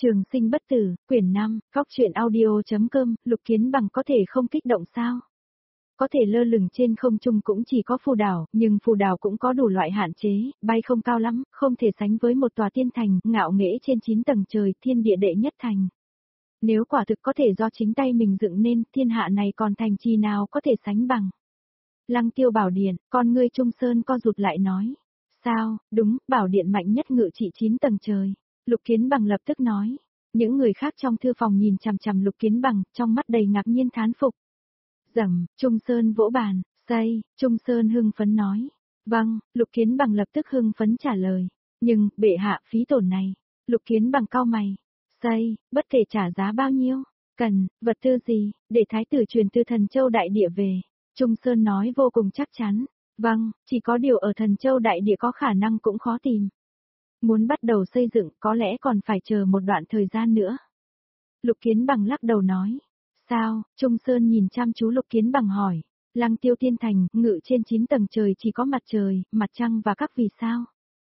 Trường sinh bất tử, quyển 5, góc truyện audio.com, Lục Kiến Bằng có thể không kích động sao? Có thể lơ lửng trên không trung cũng chỉ có phù đảo, nhưng phù đảo cũng có đủ loại hạn chế, bay không cao lắm, không thể sánh với một tòa tiên thành, ngạo nghễ trên 9 tầng trời, thiên địa đệ nhất thành. Nếu quả thực có thể do chính tay mình dựng nên, thiên hạ này còn thành trì nào có thể sánh bằng. Lăng Tiêu bảo điện, con ngươi Trung Sơn co rụt lại nói. Sao, đúng, bảo điện mạnh nhất ngự trị 9 tầng trời. Lục Kiến Bằng lập tức nói. Những người khác trong thư phòng nhìn chằm chằm Lục Kiến Bằng, trong mắt đầy ngạc nhiên thán phục. Rầm, Trung Sơn vỗ bàn, xây, Trung Sơn hưng phấn nói. Vâng, Lục Kiến Bằng lập tức hưng phấn trả lời. Nhưng, bệ hạ phí tổn này. Lục Kiến Bằng cau mày. Xây, bất kể trả giá bao nhiêu. Cần, vật tư gì, để thái tử truyền từ Thần Châu Đại Địa về. Trung Sơn nói vô cùng chắc chắn. Vâng, chỉ có điều ở Thần Châu Đại Địa có khả năng cũng khó tìm. Muốn bắt đầu xây dựng có lẽ còn phải chờ một đoạn thời gian nữa. Lục Kiến Bằng lắc đầu nói. Sao, Trung Sơn nhìn chăm chú Lục Kiến Bằng hỏi. Lăng Tiêu Tiên Thành, ngự trên 9 tầng trời chỉ có mặt trời, mặt trăng và các vì sao.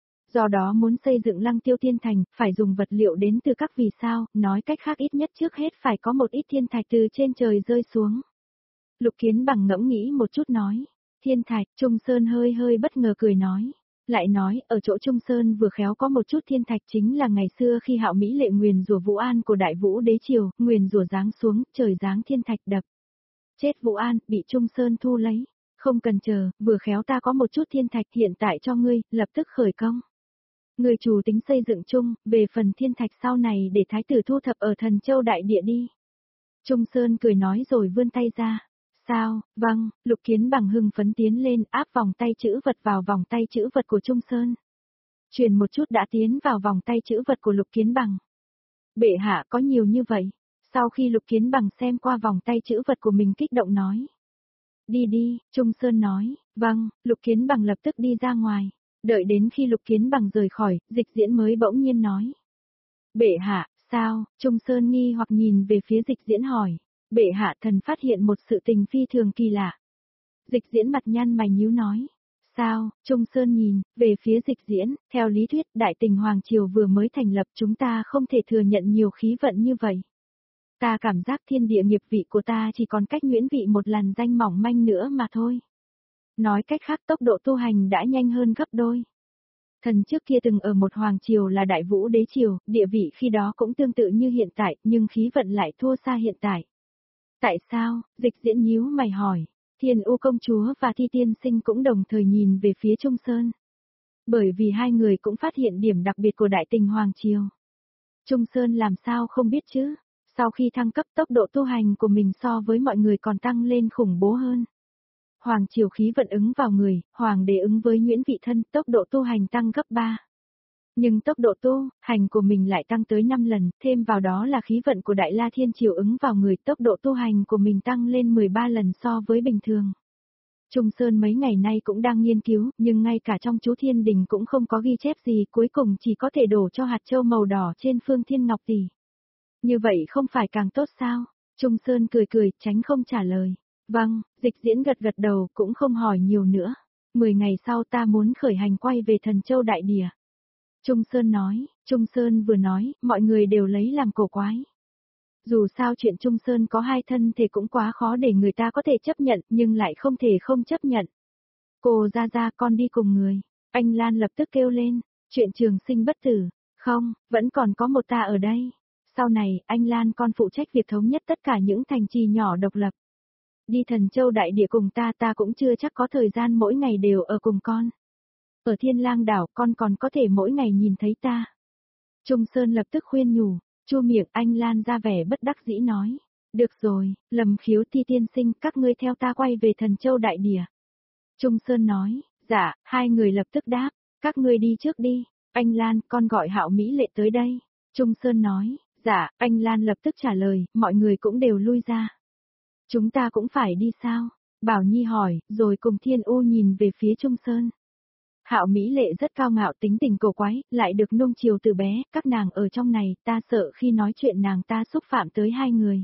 Do đó muốn xây dựng Lăng Tiêu Tiên Thành, phải dùng vật liệu đến từ các vì sao, nói cách khác ít nhất trước hết phải có một ít thiên thạch từ trên trời rơi xuống. Lục Kiến Bằng ngẫm nghĩ một chút nói. Thiên thạch, Trung Sơn hơi hơi bất ngờ cười nói. Lại nói, ở chỗ Trung Sơn vừa khéo có một chút thiên thạch chính là ngày xưa khi Hạo Mỹ Lệ nguyền rủa Vũ An của Đại Vũ Đế Triều, nguyền rủa giáng xuống, trời giáng thiên thạch đập. Chết Vũ An, bị Trung Sơn thu lấy. Không cần chờ, vừa khéo ta có một chút thiên thạch hiện tại cho ngươi, lập tức khởi công. Người chủ tính xây dựng chung, về phần thiên thạch sau này để thái tử thu thập ở Thần Châu Đại Địa đi. Trung Sơn cười nói rồi vươn tay ra. Sao, vâng, Lục Kiến Bằng hưng phấn tiến lên áp vòng tay chữ vật vào vòng tay chữ vật của Trung Sơn. Truyền một chút đã tiến vào vòng tay chữ vật của Lục Kiến Bằng. Bệ hạ có nhiều như vậy. Sau khi Lục Kiến Bằng xem qua vòng tay chữ vật của mình kích động nói. Đi đi, Trung Sơn nói, vâng, Lục Kiến Bằng lập tức đi ra ngoài. Đợi đến khi Lục Kiến Bằng rời khỏi, Dịch Diễn mới bỗng nhiên nói. Bệ hạ, sao, Trung Sơn nghi hoặc nhìn về phía Dịch Diễn hỏi. Bệ hạ thần phát hiện một sự tình phi thường kỳ lạ. Dịch Diễn mặt nhăn mày nhíu nói. Sao, Trung Sơn nhìn, về phía Dịch Diễn, theo lý thuyết Đại Tình Hoàng Triều vừa mới thành lập chúng ta không thể thừa nhận nhiều khí vận như vậy. Ta cảm giác thiên địa nghiệp vị của ta chỉ còn cách Nguyễn vị một làn danh mỏng manh nữa mà thôi. Nói cách khác tốc độ tu hành đã nhanh hơn gấp đôi. Thần trước kia từng ở một hoàng triều là Đại Vũ Đế Triều, địa vị khi đó cũng tương tự như hiện tại, nhưng khí vận lại thua xa hiện tại. Tại sao, Dịch Diễn nhíu mày hỏi, Thiên U công chúa và Thi tiên sinh cũng đồng thời nhìn về phía Trung Sơn. Bởi vì hai người cũng phát hiện điểm đặc biệt của Đại Tình Hoàng Triều. Trung Sơn làm sao không biết chứ, sau khi thăng cấp tốc độ tu hành của mình so với mọi người còn tăng lên khủng bố hơn. Hoàng Triều khí vận ứng vào người, Hoàng đế ứng với Nguyễn vị thân, tốc độ tu hành tăng gấp 3. Nhưng tốc độ tu hành của mình lại tăng tới 5 lần, thêm vào đó là khí vận của Đại La Thiên Triều ứng vào người, tốc độ tu hành của mình tăng lên 13 lần so với bình thường. Trung Sơn mấy ngày nay cũng đang nghiên cứu, nhưng ngay cả trong chú Thiên Đình cũng không có ghi chép gì, cuối cùng chỉ có thể đổ cho hạt châu màu đỏ trên phương thiên ngọc tỷ. Như vậy không phải càng tốt sao? Trung Sơn cười cười, tránh không trả lời. Vâng, Dịch Diễn gật gật đầu, cũng không hỏi nhiều nữa. 10 ngày sau ta muốn khởi hành quay về Thần Châu Đại Địa. Trung Sơn nói, Trung Sơn vừa nói, mọi người đều lấy làm cổ quái. Dù sao chuyện Trung Sơn có hai thân thể cũng quá khó để người ta có thể chấp nhận, nhưng lại không thể không chấp nhận. Cô ra con đi cùng người. Anh Lan lập tức kêu lên, chuyện trường sinh bất tử. Không, vẫn còn có một ta ở đây. Sau này, anh Lan con phụ trách việc thống nhất tất cả những thành trì nhỏ độc lập. Đi Thần Châu Đại Địa cùng ta cũng chưa chắc có thời gian mỗi ngày đều ở cùng con. Ở Thiên Lang đảo con còn có thể mỗi ngày nhìn thấy ta. Trung Sơn lập tức khuyên nhủ, chu miệng anh Lan ra vẻ bất đắc dĩ nói. Được rồi, Lâm Khiếu Thi tiên sinh các ngươi theo ta quay về Thần Châu Đại Địa. Trung Sơn nói, dạ, hai người lập tức đáp, các ngươi đi trước đi, anh Lan con gọi Hạo Mỹ Lệ tới đây. Trung Sơn nói, dạ, anh Lan lập tức trả lời, mọi người cũng đều lui ra. Chúng ta cũng phải đi sao? Bảo Nhi hỏi, rồi cùng Thiên U nhìn về phía Trung Sơn. Hạo Mỹ Lệ rất cao ngạo tính tình cổ quái, lại được nuông chiều từ bé, các nàng ở trong này, ta sợ khi nói chuyện nàng ta xúc phạm tới hai người.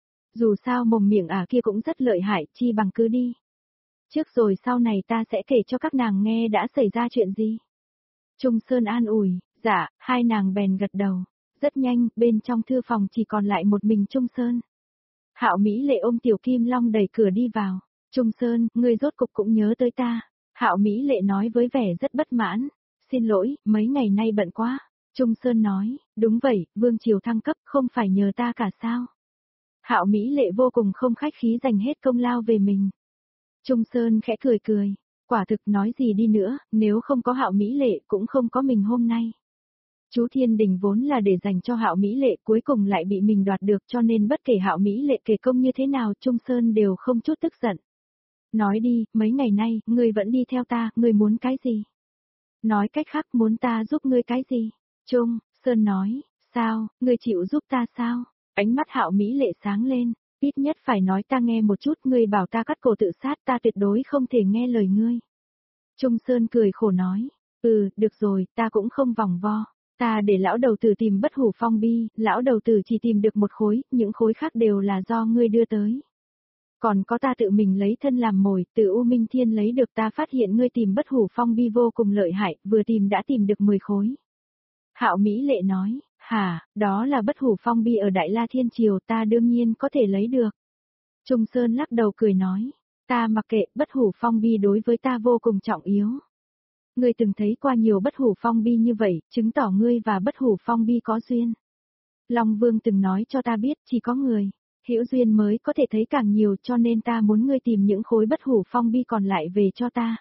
Dù sao mồm miệng kia cũng rất lợi hại, chi bằng cứ đi. Trước rồi sau này ta sẽ kể cho các nàng nghe đã xảy ra chuyện gì. Trung Sơn an ủi, dạ, hai nàng bèn gật đầu. Rất nhanh, bên trong thư phòng chỉ còn lại một mình Trung Sơn. Hạo Mỹ Lệ ôm Tiểu Kim Long đẩy cửa đi vào. Trung Sơn, ngươi rốt cục cũng nhớ tới ta. Hạo Mỹ Lệ nói với vẻ rất bất mãn. Xin lỗi, mấy ngày nay bận quá. Trung Sơn nói, đúng vậy, Vương Triều thăng cấp không phải nhờ ta cả sao. Hạo Mỹ Lệ vô cùng không khách khí dành hết công lao về mình. Trung Sơn khẽ cười cười. Quả thực nói gì đi nữa, nếu không có Hạo Mỹ Lệ cũng không có mình hôm nay. Chú Thiên Đình vốn là để dành cho Hạo Mỹ Lệ, cuối cùng lại bị mình đoạt được, cho nên bất kể Hạo Mỹ Lệ kể công như thế nào Trung Sơn đều không chút tức giận. Nói đi, mấy ngày nay, ngươi vẫn đi theo ta, ngươi muốn cái gì? Nói cách khác muốn ta giúp ngươi cái gì? Trung Sơn nói, sao, ngươi chịu giúp ta sao? Ánh mắt Hạo Mỹ Lệ sáng lên, ít nhất phải nói ta nghe một chút, ngươi bảo ta cắt cổ tự sát, ta tuyệt đối không thể nghe lời ngươi. Trung Sơn cười khổ nói, được rồi, ta cũng không vòng vo. Ta để lão đầu tử tìm Bất Hủ Phong Bi, lão đầu tử chỉ tìm được một khối, những khối khác đều là do ngươi đưa tới. Còn có ta tự mình lấy thân làm mồi, từ U Minh Thiên lấy được, ta phát hiện ngươi tìm Bất Hủ Phong Bi vô cùng lợi hại, vừa tìm đã tìm được 10 khối. Hạo Mỹ Lệ nói, hả, đó là Bất Hủ Phong Bi ở Đại La Thiên Triều, ta đương nhiên có thể lấy được. Trung Sơn lắc đầu cười nói, ta mặc kệ, Bất Hủ Phong Bi đối với ta vô cùng trọng yếu. Ngươi từng thấy qua nhiều Bất Hủ Phong Bi như vậy, chứng tỏ ngươi và Bất Hủ Phong Bi có duyên. Long Vương từng nói cho ta biết, chỉ có người hữu duyên mới có thể thấy càng nhiều, cho nên ta muốn ngươi tìm những khối Bất Hủ Phong Bi còn lại về cho ta.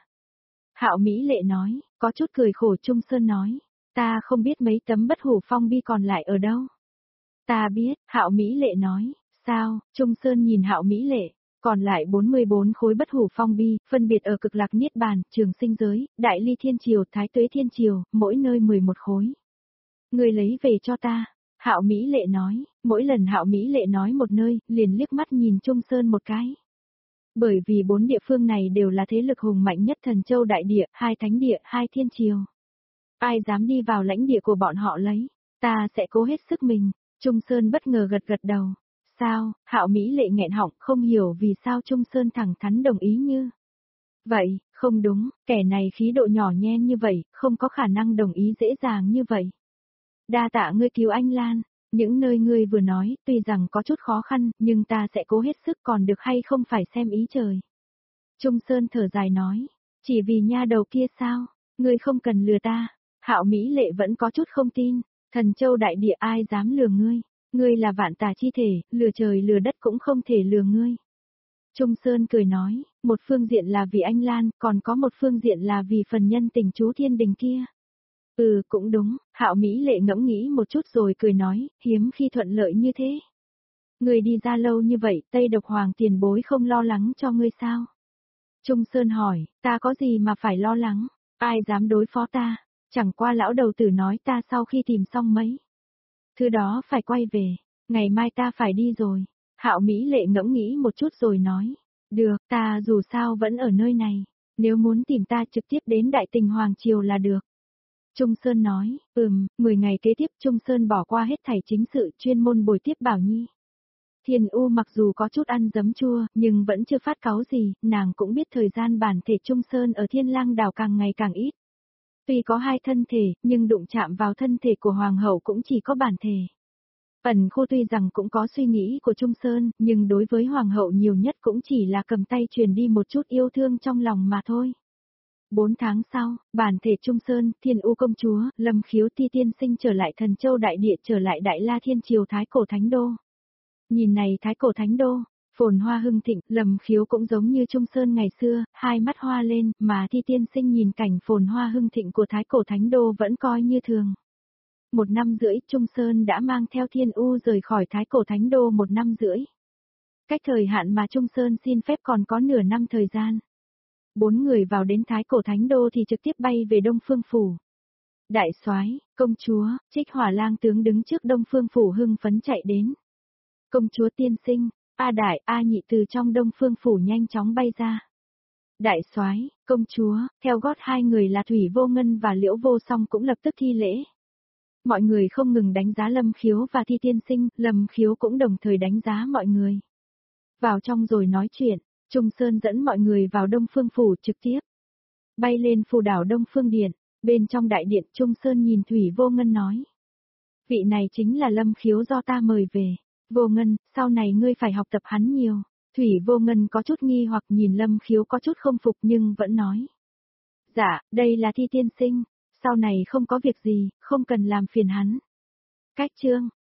Hạo Mỹ Lệ nói, có chút cười khổ. Trung Sơn nói, ta không biết mấy tấm Bất Hủ Phong Bi còn lại ở đâu. Ta biết, Hạo Mỹ Lệ nói, sao? Trung Sơn nhìn Hạo Mỹ Lệ. Còn lại 44 khối Bất Hủ Phong Bi, phân biệt ở Cực Lạc Niết Bàn, Trường Sinh Giới, Đại Ly Thiên Triều, Thái Tuế Thiên Triều, mỗi nơi 11 khối. Ngươi lấy về cho ta. Hạo Mỹ Lệ nói, mỗi lần Hạo Mỹ Lệ nói một nơi, liền liếc mắt nhìn Trung Sơn một cái. Bởi vì 4 địa phương này đều là thế lực hùng mạnh nhất Thần Châu Đại Địa, 2 Thánh Địa, 2 Thiên Triều. Ai dám đi vào lãnh địa của bọn họ lấy, ta sẽ cố hết sức mình. Trung Sơn bất ngờ gật gật đầu. Sao? Hạo Mỹ Lệ nghẹn họng, không hiểu vì sao Trung Sơn thẳng thắn đồng ý như vậy. Không đúng, kẻ này khí độ nhỏ nhen như vậy, không có khả năng đồng ý dễ dàng như vậy. Đa tạ ngươi cứu anh Lan, những nơi ngươi vừa nói, tuy rằng có chút khó khăn, nhưng ta sẽ cố hết sức, còn được hay không phải xem ý trời. Trung Sơn thở dài nói, chỉ vì nha đầu kia sao, ngươi không cần lừa ta. Hạo Mỹ Lệ vẫn có chút không tin, Thần Châu Đại Địa ai dám lừa ngươi. Ngươi là vạn tà chi thể, lừa trời lừa đất cũng không thể lừa ngươi. Trung Sơn cười nói, một phương diện là vì anh Lan, còn có một phương diện là vì phần nhân tình chú Thiên Đình kia. Cũng đúng, Hạo Mỹ Lệ ngẫm nghĩ một chút rồi cười nói, hiếm khi thuận lợi như thế. Ngươi đi ra lâu như vậy, Tây Độc Hoàng tiền bối không lo lắng cho ngươi sao? Trung Sơn hỏi, ta có gì mà phải lo lắng, ai dám đối phó ta, chẳng qua lão đầu tử nói ta sau khi tìm xong mấy thứ đó phải quay về, ngày mai ta phải đi rồi. Hạo Mỹ Lệ ngẫm nghĩ một chút rồi nói, được, ta dù sao vẫn ở nơi này, nếu muốn tìm ta trực tiếp đến Đại Tình Hoàng Triều là được. Trung Sơn nói, 10 ngày kế tiếp Trung Sơn bỏ qua hết thảy chính sự chuyên môn bồi tiếp Bảo Nhi. Thiên U mặc dù có chút ăn giấm chua, nhưng vẫn chưa phát cáu gì, nàng cũng biết thời gian bản thể Trung Sơn ở Thiên Lang đảo càng ngày càng ít. Tuy có 2 thân thể, nhưng đụng chạm vào thân thể của Hoàng hậu cũng chỉ có bản thể. Ẩn Khu tuy rằng cũng có suy nghĩ của Trung Sơn, nhưng đối với Hoàng hậu nhiều nhất cũng chỉ là cầm tay truyền đi một chút yêu thương trong lòng mà thôi. 4 tháng sau, bản thể Trung Sơn, Thiên U công chúa, Lâm Khiếu Ti tiên sinh trở lại Thần Châu Đại Địa, trở lại Đại La Thiên Triều Thái Cổ Thánh Đô. Nhìn này Thái Cổ Thánh Đô, phồn hoa hưng thịnh, Lâm Khiếu cũng giống như Trung Sơn ngày xưa, hai mắt hoa lên, mà Thi tiên sinh nhìn cảnh phồn hoa hưng thịnh của Thái Cổ Thánh Đô vẫn coi như thường. 1 năm rưỡi, Trung Sơn đã mang theo Thiên U rời khỏi Thái Cổ Thánh Đô 1 năm rưỡi. Cách thời hạn mà Trung Sơn xin phép còn có nửa năm thời gian. 4 người vào đến Thái Cổ Thánh Đô thì trực tiếp bay về Đông Phương Phủ. Đại soái, công chúa, Trích Hỏa Lang tướng đứng trước Đông Phương Phủ hưng phấn chạy đến. Công chúa tiên sinh, A Đại, A Nhị từ trong Đông Phương Phủ nhanh chóng bay ra. Đại soái, công chúa, theo gót 2 người là Thủy Vô Ngân và Liễu Vô Song cũng lập tức thi lễ. Mọi người không ngừng đánh giá Lâm Khiếu và Thi tiên sinh, Lâm Khiếu cũng đồng thời đánh giá mọi người. Vào trong rồi nói chuyện, Trung Sơn dẫn mọi người vào Đông Phương Phủ trực tiếp. Bay lên phù đảo Đông Phương Điện, bên trong đại điện Trung Sơn nhìn Thủy Vô Ngân nói. Vị này chính là Lâm Khiếu do ta mời về. Vô Ngân, sau này ngươi phải học tập hắn nhiều. Thủy Vô Ngân có chút nghi hoặc nhìn Lâm Khiếu có chút không phục nhưng vẫn nói. Dạ, đây là Thi tiên sinh, sau này không có việc gì, không cần làm phiền hắn. Cách chương.